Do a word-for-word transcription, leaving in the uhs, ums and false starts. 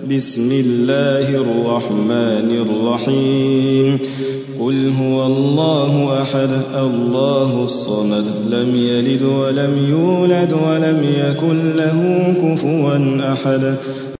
بسم الله الرحمن الرحيم قل هو الله أحد الله الصمد لم يلد ولم يولد ولم يكن له كفوا أحد